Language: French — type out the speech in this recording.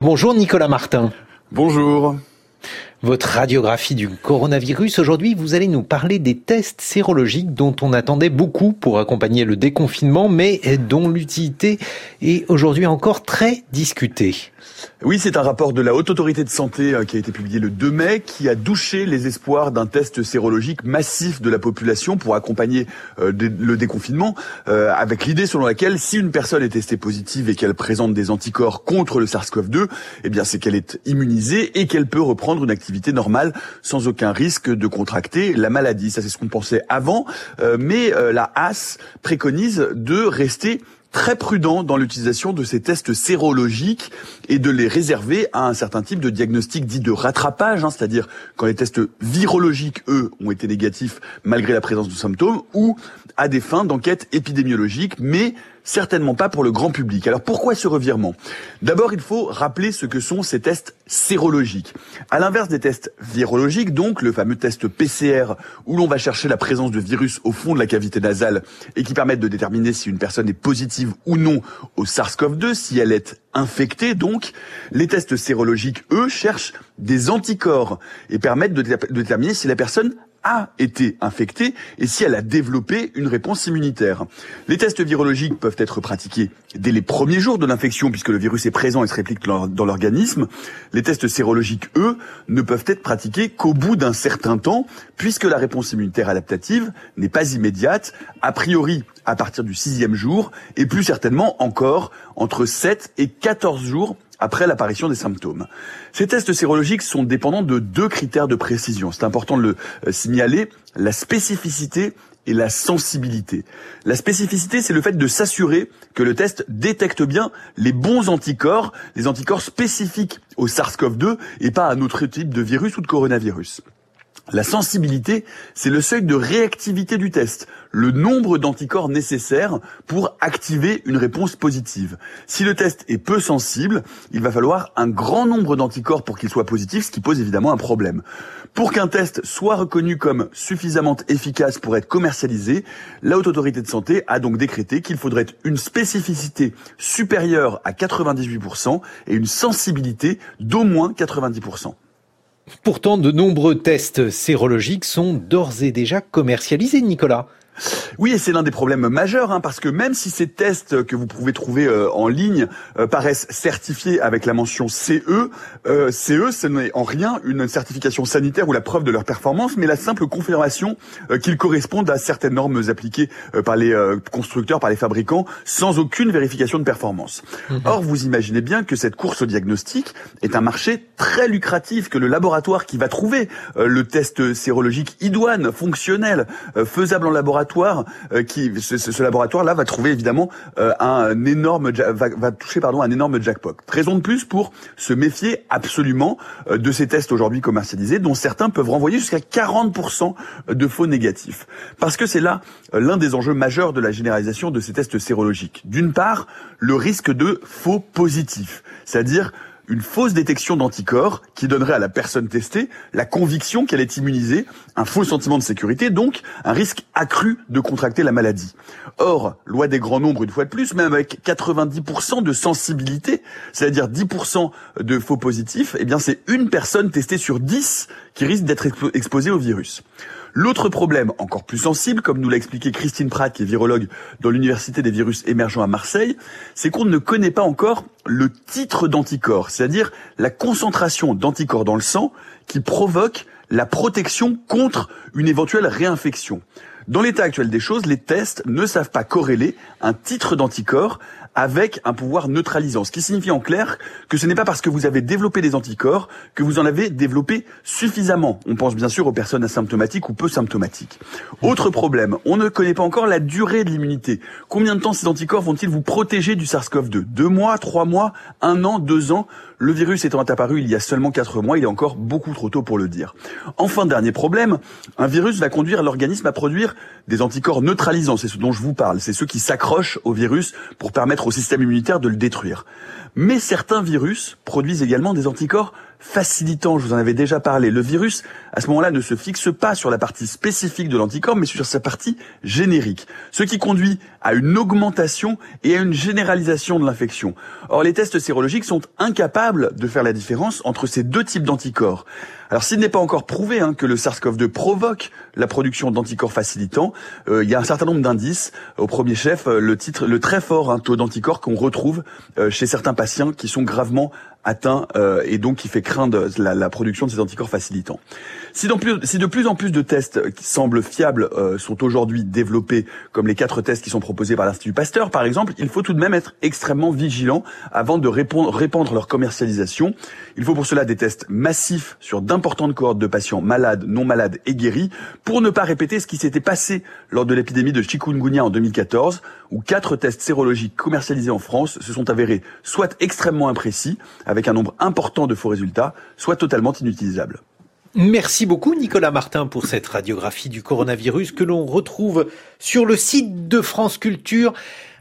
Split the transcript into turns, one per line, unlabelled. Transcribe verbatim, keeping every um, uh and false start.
Bonjour Nicolas Martin.
Bonjour.
Votre radiographie du coronavirus. Aujourd'hui, vous allez nous parler des tests sérologiques dont on attendait beaucoup pour accompagner le déconfinement, mais dont l'utilité est aujourd'hui encore très discutée.
Oui, c'est un rapport de la Haute Autorité de Santé qui a été publié le deux mai, qui a douché les espoirs d'un test sérologique massif de la population pour accompagner euh, le déconfinement, euh, avec l'idée selon laquelle si une personne est testée positive et qu'elle présente des anticorps contre le SARS-CoV deux, eh bien c'est qu'elle est immunisée et qu'elle peut reprendre une activité normale sans aucun risque de contracter la maladie. Ça, c'est ce qu'on pensait avant, euh, mais euh, la H A S préconise de rester très prudent dans l'utilisation de ces tests sérologiques et de les réserver à un certain type de diagnostic dit de rattrapage, hein, c'est-à-dire quand les tests virologiques, eux, ont été négatifs malgré la présence de symptômes, ou à des fins d'enquête épidémiologique, mais certainement pas pour le grand public. Alors pourquoi ce revirement ? D'abord, il faut rappeler ce que sont ces tests sérologiques. À l'inverse des tests virologiques, donc le fameux test P C R où l'on va chercher la présence de virus au fond de la cavité nasale et qui permettent de déterminer si une personne est positive ou non au SARS-CoV deux, si elle est infectée donc, les tests sérologiques, eux, cherchent des anticorps et permettent de, dé- de déterminer si la personne a été infectée et si elle a développé une réponse immunitaire. Les tests virologiques peuvent être pratiqués dès les premiers jours de l'infection puisque le virus est présent et se réplique dans l'organisme. Les tests sérologiques, eux, ne peuvent être pratiqués qu'au bout d'un certain temps puisque la réponse immunitaire adaptative n'est pas immédiate, a priori à partir du sixième jour et plus certainement encore entre sept et quatorze jours après l'apparition des symptômes. Ces tests sérologiques sont dépendants de deux critères de précision. C'est important de le euh, signaler, la spécificité et la sensibilité. La spécificité, c'est le fait de s'assurer que le test détecte bien les bons anticorps, les anticorps spécifiques au SARS-CoV deux et pas à un autre type de virus ou de coronavirus. La sensibilité, c'est le seuil de réactivité du test, le nombre d'anticorps nécessaires pour activer une réponse positive. Si le test est peu sensible, il va falloir un grand nombre d'anticorps pour qu'il soit positif, ce qui pose évidemment un problème. Pour qu'un test soit reconnu comme suffisamment efficace pour être commercialisé, la Haute Autorité de Santé a donc décrété qu'il faudrait une spécificité supérieure à quatre-vingt-dix-huit pour cent et une sensibilité d'au moins quatre-vingt-dix pour cent.
Pourtant, de nombreux tests sérologiques sont d'ores et déjà commercialisés, Nicolas.
Oui, et c'est l'un des problèmes majeurs, hein, parce que même si ces tests que vous pouvez trouver euh, en ligne euh, paraissent certifiés avec la mention C E, euh, C E, ce n'est en rien une certification sanitaire ou la preuve de leur performance, mais la simple confirmation euh, qu'ils correspondent à certaines normes appliquées euh, par les euh, constructeurs, par les fabricants, sans aucune vérification de performance. Mmh. Or, vous imaginez bien que cette course au diagnostic est un marché très lucratif, que le laboratoire qui va trouver euh, le test sérologique idoine, fonctionnel, euh, faisable en laboratoire, Euh, qui ce, ce laboratoire-là va trouver évidemment euh, un énorme va, va toucher pardon un énorme jackpot. Raison de plus pour se méfier absolument euh, de ces tests aujourd'hui commercialisés, dont certains peuvent renvoyer jusqu'à quarante pour cent de faux négatifs. Parce que c'est là euh, l'un des enjeux majeurs de la généralisation de ces tests sérologiques. D'une part, le risque de faux positifs, c'est-à-dire une fausse détection d'anticorps qui donnerait à la personne testée la conviction qu'elle est immunisée, un faux sentiment de sécurité, donc un risque accru de contracter la maladie. Or, loi des grands nombres une fois de plus, même avec quatre-vingt-dix pour cent de sensibilité, c'est-à-dire dix pour cent de faux positifs, eh bien c'est une personne testée sur dix qui risque d'être exposée au virus. L'autre problème, encore plus sensible, comme nous l'a expliqué Christine Pratt, qui est virologue dans l'Université des virus émergents à Marseille, c'est qu'on ne connaît pas encore le titre d'anticorps, c'est-à-dire la concentration d'anticorps dans le sang qui provoque la protection contre une éventuelle réinfection. Dans l'état actuel des choses, les tests ne savent pas corréler un titre d'anticorps avec un pouvoir neutralisant. Ce qui signifie en clair que ce n'est pas parce que vous avez développé des anticorps que vous en avez développé suffisamment. On pense bien sûr aux personnes asymptomatiques ou peu symptomatiques. Autre problème, on ne connaît pas encore la durée de l'immunité. Combien de temps ces anticorps vont-ils vous protéger du SARS-CoV deux ? Deux mois, trois mois, un an, deux ans ? Le virus étant apparu il y a seulement quatre mois, il est encore beaucoup trop tôt pour le dire. Enfin, dernier problème, un virus va conduire l'organisme à produire des anticorps neutralisants. C'est ce dont je vous parle. C'est ceux qui s'accrochent au virus pour permettre au système immunitaire de le détruire. Mais certains virus produisent également des anticorps facilitant, je vous en avais déjà parlé. Le virus, à ce moment-là, ne se fixe pas sur la partie spécifique de l'anticorps, mais sur sa partie générique, ce qui conduit à une augmentation et à une généralisation de l'infection. Or, les tests sérologiques sont incapables de faire la différence entre ces deux types d'anticorps. Alors, s'il n'est pas encore prouvé hein, que le SARS-CoV deux provoque la production d'anticorps facilitants, euh, il y a un certain nombre d'indices. Au premier chef, le titre, le très fort hein, taux d'anticorps qu'on retrouve euh, chez certains patients qui sont gravement atteints euh, et donc qui fait craindre la, la production de ces anticorps facilitants. Si, plus, si de plus en plus de tests qui semblent fiables euh, sont aujourd'hui développés, comme les quatre tests qui sont proposés par l'Institut Pasteur par exemple, il faut tout de même être extrêmement vigilant avant de répondre, répandre leur commercialisation. Il faut pour cela des tests massifs sur d'importantes cohortes de patients malades, non malades et guéris, pour ne pas répéter ce qui s'était passé lors de l'épidémie de chikungunya en deux mille quatorze, où quatre tests sérologiques commercialisés en France se sont avérés soit extrêmement imprécis, avec un nombre important de faux résultats, soit totalement inutilisables.
Merci beaucoup Nicolas Martin pour cette radiographie du coronavirus que l'on retrouve sur le site de France Culture.